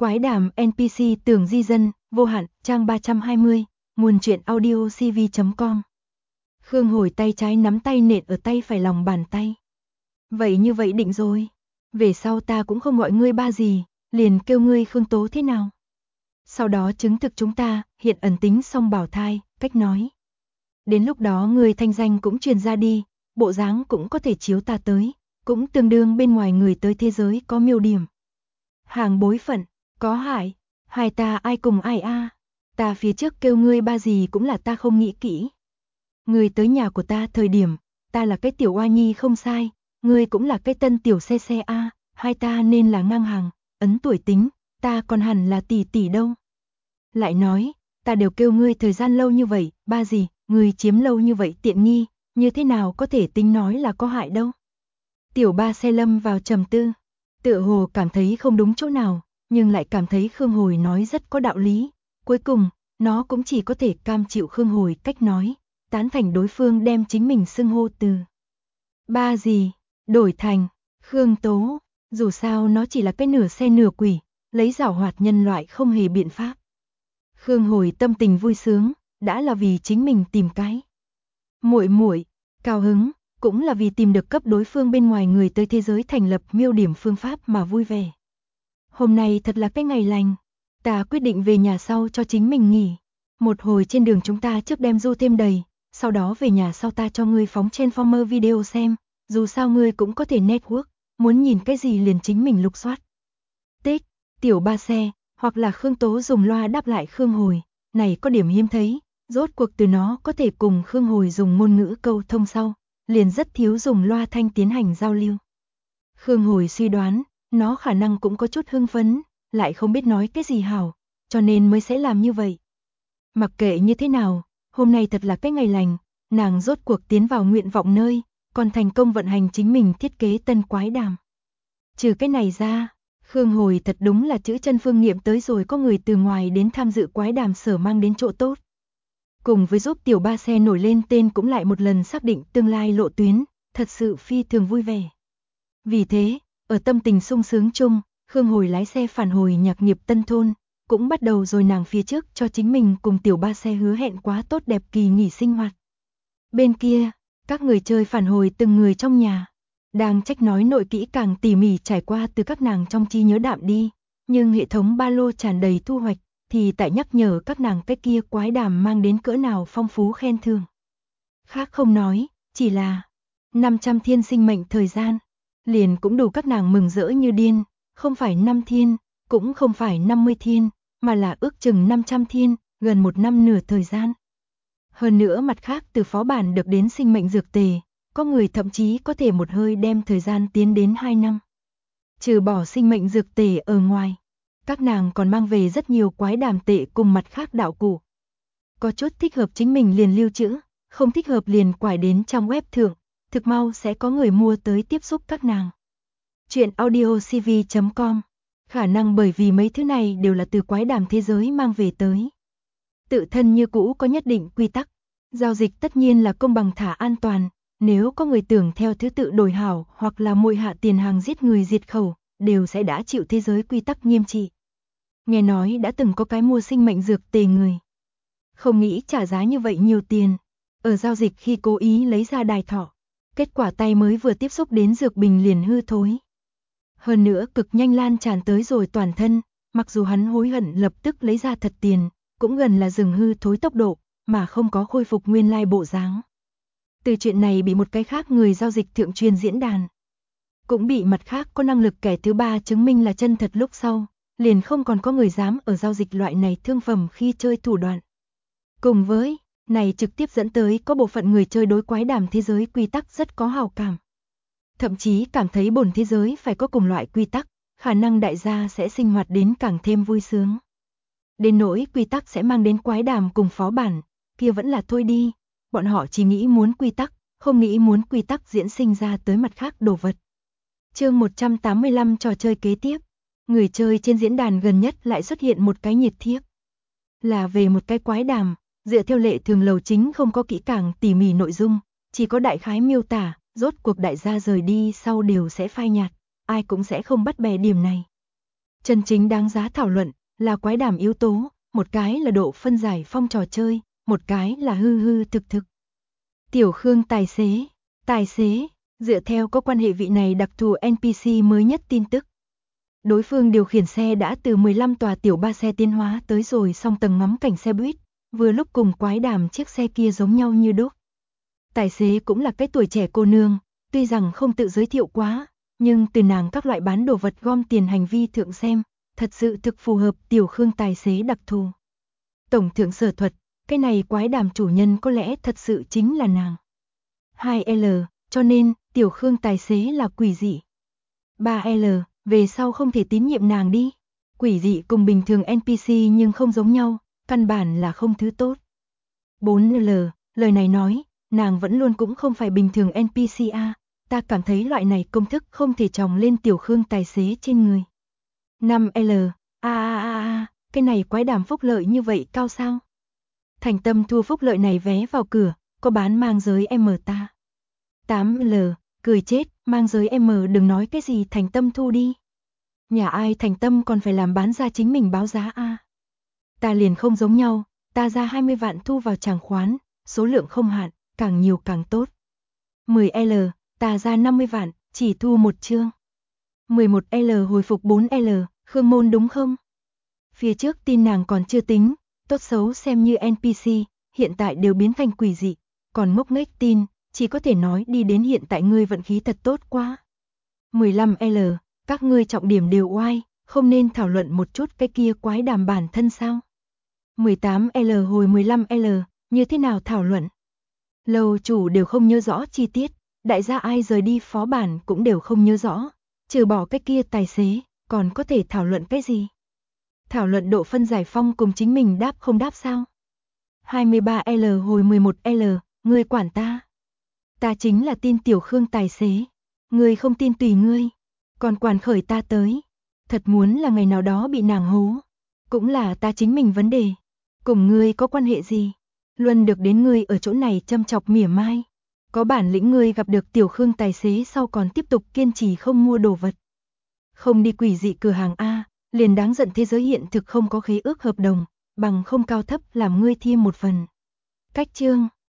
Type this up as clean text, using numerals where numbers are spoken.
Quái đàm NPC tưởng di dân, vô hạn, trang 320, nguồn truyện audio cv.com. Khương Hồi tay trái nắm tay nện ở tay phải lòng bàn tay. Vậy như vậy định rồi. Về sau ta cũng không gọi ngươi ba gì, liền kêu ngươi Khương Tố thế nào. Sau đó chứng thực chúng ta, hiện ẩn tính song bảo thai, cách nói. Đến lúc đó ngươi thanh danh cũng truyền ra đi, bộ dáng cũng có thể chiếu ta tới, cũng tương đương bên ngoài người tới thế giới có miêu điểm. Hàng bối phận, có hại, hai ta ai cùng ai a? Ta phía trước kêu ngươi ba gì cũng là ta không nghĩ kỹ. Ngươi tới nhà của ta thời điểm, ta là cái tiểu oa nhi không sai, ngươi cũng là cái tân tiểu xe xe a, hai ta nên là ngang hàng, ấn tuổi tính, ta còn hẳn là tỷ tỷ đâu. Lại nói, ta đều kêu ngươi thời gian lâu như vậy, ba gì, ngươi chiếm lâu như vậy tiện nghi, như thế nào có thể tính nói là có hại đâu. Tiểu ba xe lâm vào trầm tư, tựa hồ cảm thấy không đúng chỗ nào, nhưng lại cảm thấy Khương Hồi nói rất có đạo lý. Cuối cùng, nó cũng chỉ có thể cam chịu Khương Hồi cách nói, tán thành đối phương đem chính mình xưng hô từ ba gì, đổi thành Khương Tố, dù sao nó chỉ là cái nửa xe nửa quỷ, lấy giảo hoạt nhân loại không hề biện pháp. Khương Hồi tâm tình vui sướng, đã là vì chính mình tìm cái muội muội, cao hứng, cũng là vì tìm được cấp đối phương bên ngoài người tới thế giới thành lập miêu điểm phương pháp mà vui vẻ. Hôm nay thật là cái ngày lành, ta quyết định về nhà sau cho chính mình nghỉ. Một hồi trên đường chúng ta trước đem du thêm đầy, sau đó về nhà sau ta cho ngươi phóng trên Former video xem, dù sao ngươi cũng có thể network, muốn nhìn cái gì liền chính mình lục soát. Tích, tiểu ba xe, hoặc là Khương Tố dùng loa đáp lại Khương Hồi, này có điểm hiếm thấy, rốt cuộc từ nó có thể cùng Khương Hồi dùng ngôn ngữ câu thông sau, liền rất thiếu dùng loa thanh tiến hành giao lưu. Khương Hồi suy đoán, nó khả năng cũng có chút hưng phấn, lại không biết nói cái gì hảo, cho nên mới sẽ làm như vậy. Mặc kệ như thế nào, hôm nay thật là cái ngày lành, nàng rốt cuộc tiến vào nguyện vọng nơi, còn thành công vận hành chính mình thiết kế tân quái đàm. Trừ cái này ra, Khương Hồi thật đúng là chữ chân phương nghiệm tới rồi có người từ ngoài đến tham dự quái đàm sở mang đến chỗ tốt. Cùng với giúp tiểu ba xe nổi lên tên cũng lại một lần xác định tương lai lộ tuyến, thật sự phi thường vui vẻ. Vì thế, ở tâm tình sung sướng chung, Khương Hồi lái xe phản hồi Nhạc Nghiệp Tân Thôn, cũng bắt đầu rồi nàng phía trước cho chính mình cùng tiểu ba xe hứa hẹn quá tốt đẹp kỳ nghỉ sinh hoạt. Bên kia, các người chơi phản hồi từng người trong nhà, đang trách nói nội kỹ càng tỉ mỉ trải qua từ các nàng trong trí nhớ đạm đi, nhưng hệ thống ba lô tràn đầy thu hoạch, thì tại nhắc nhở các nàng cái kia quái đàm mang đến cỡ nào phong phú khen thưởng. Khác không nói, chỉ là 500 thiên sinh mệnh thời gian, liền cũng đủ các nàng mừng rỡ như điên, không phải 5 thiên, cũng không phải 50 thiên, mà là ước chừng 500 thiên, gần một năm nửa thời gian. Hơn nữa mặt khác từ phó bản được đến sinh mệnh dược tề, có người thậm chí có thể một hơi đem thời gian tiến đến 2 năm. Trừ bỏ sinh mệnh dược tề ở ngoài, các nàng còn mang về rất nhiều quái đàm tệ cùng mặt khác đạo cụ. Có chút thích hợp chính mình liền lưu trữ, không thích hợp liền quải đến trong web thượng, thực mau sẽ có người mua tới tiếp xúc các nàng. Chuyện audio cv.com, khả năng bởi vì mấy thứ này đều là từ quái đàm thế giới mang về tới. Tự thân như cũ có nhất định quy tắc, giao dịch tất nhiên là công bằng thả an toàn, nếu có người tưởng theo thứ tự đổi hảo hoặc là muội hạ tiền hàng giết người diệt khẩu, đều sẽ đã chịu thế giới quy tắc nghiêm trị. Nghe nói đã từng có cái mua sinh mệnh dược tề người, không nghĩ trả giá như vậy nhiều tiền, ở giao dịch khi cố ý lấy ra đài thọ, kết quả tay mới vừa tiếp xúc đến dược bình liền hư thối. Hơn nữa cực nhanh lan tràn tới rồi toàn thân, mặc dù hắn hối hận lập tức lấy ra thật tiền, cũng gần là dừng hư thối tốc độ, mà không có khôi phục nguyên lai bộ dáng. Từ chuyện này bị một cái khác người giao dịch thượng truyền diễn đàn, cũng bị mặt khác có năng lực kẻ thứ ba chứng minh là chân thật lúc sau, liền không còn có người dám ở giao dịch loại này thương phẩm khi chơi thủ đoạn. Cùng với, này trực tiếp dẫn tới có bộ phận người chơi đối quái đàm thế giới quy tắc rất có hào cảm. Thậm chí cảm thấy bổn thế giới phải có cùng loại quy tắc, khả năng đại gia sẽ sinh hoạt đến càng thêm vui sướng. Đến nỗi quy tắc sẽ mang đến quái đàm cùng phó bản, kia vẫn là thôi đi, bọn họ chỉ nghĩ muốn quy tắc, không nghĩ muốn quy tắc diễn sinh ra tới mặt khác đồ vật. Chương 185 trò chơi kế tiếp, người chơi trên diễn đàn gần nhất lại xuất hiện một cái nhiệt thiếp. Là về một cái quái đàm, dựa theo lệ thường lầu chính không có kỹ càng tỉ mỉ nội dung, chỉ có đại khái miêu tả, rốt cuộc đại gia rời đi sau đều sẽ phai nhạt, ai cũng sẽ không bắt bè điểm này. Chân chính đáng giá thảo luận là quái đàm yếu tố, một cái là độ phân giải phong trò chơi, một cái là hư hư thực thực. Tiểu Khương tài xế, dựa theo có quan hệ vị này đặc thù NPC mới nhất tin tức. Đối phương điều khiển xe đã từ 15 tòa tiểu ba xe tiến hóa tới rồi song tầng ngắm cảnh xe buýt, vừa lúc cùng quái đàm chiếc xe kia giống nhau như đúc. Tài xế cũng là cái tuổi trẻ cô nương, tuy rằng không tự giới thiệu quá, nhưng từ nàng các loại bán đồ vật gom tiền hành vi thượng xem, thật sự thực phù hợp Tiểu Khương tài xế đặc thù. Tổng thượng sở thuật, cái này quái đàm chủ nhân có lẽ thật sự chính là nàng. 2L, cho nên, Tiểu Khương tài xế là quỷ dị. 3L, về sau không thể tín nhiệm nàng đi. Quỷ dị cùng bình thường NPC nhưng không giống nhau, căn bản là không thứ tốt. 4L, lời này nói, nàng vẫn luôn cũng không phải bình thường NPC a, ta cảm thấy loại này công thức không thể chồng lên Tiểu Khương tài xế trên người. 5L, cái này quái đàm phúc lợi như vậy cao sao? Thành tâm thua phúc lợi này vé vào cửa, có bán mang giới M ta. 8L, cười chết, mang giới M đừng nói cái gì thành tâm thu đi. Nhà ai thành tâm còn phải làm bán ra chính mình báo giá a. Ta liền không giống nhau, ta ra 20 vạn thu vào tràng khoán, số lượng không hạn, càng nhiều càng tốt. 10L, ta ra 50 vạn, chỉ thu một chương. 11L hồi phục 4L, Khương Môn đúng không? Phía trước tin nàng còn chưa tính, tốt xấu xem như NPC, hiện tại đều biến thành quỷ dị, còn ngốc nghếch tin, chỉ có thể nói đi đến hiện tại ngươi vận khí thật tốt quá. 15L, các ngươi trọng điểm đều oai, không nên thảo luận một chút cái kia quái đàm bản thân sao? 18L hồi 15L, như thế nào thảo luận? Lầu chủ đều không nhớ rõ chi tiết, đại gia ai rời đi phó bản cũng đều không nhớ rõ, trừ bỏ cái kia tài xế, còn có thể thảo luận cái gì? Thảo luận độ phân giải phong cùng chính mình đáp không đáp sao? 23L hồi 11L, ngươi quản ta. Ta chính là tin Tiểu Khương tài xế, ngươi không tin tùy ngươi, còn quản khởi ta tới. Thật muốn là ngày nào đó bị nàng hố, cũng là ta chính mình vấn đề, cùng ngươi có quan hệ gì? Luôn được đến ngươi ở chỗ này châm chọc mỉa mai. Có bản lĩnh ngươi gặp được Tiểu Khương tài xế sau còn tiếp tục kiên trì không mua đồ vật. Không đi quỷ dị cửa hàng A, liền đáng giận thế giới hiện thực không có khế ước hợp đồng, bằng không cao thấp làm ngươi thêm một phần. Cách chương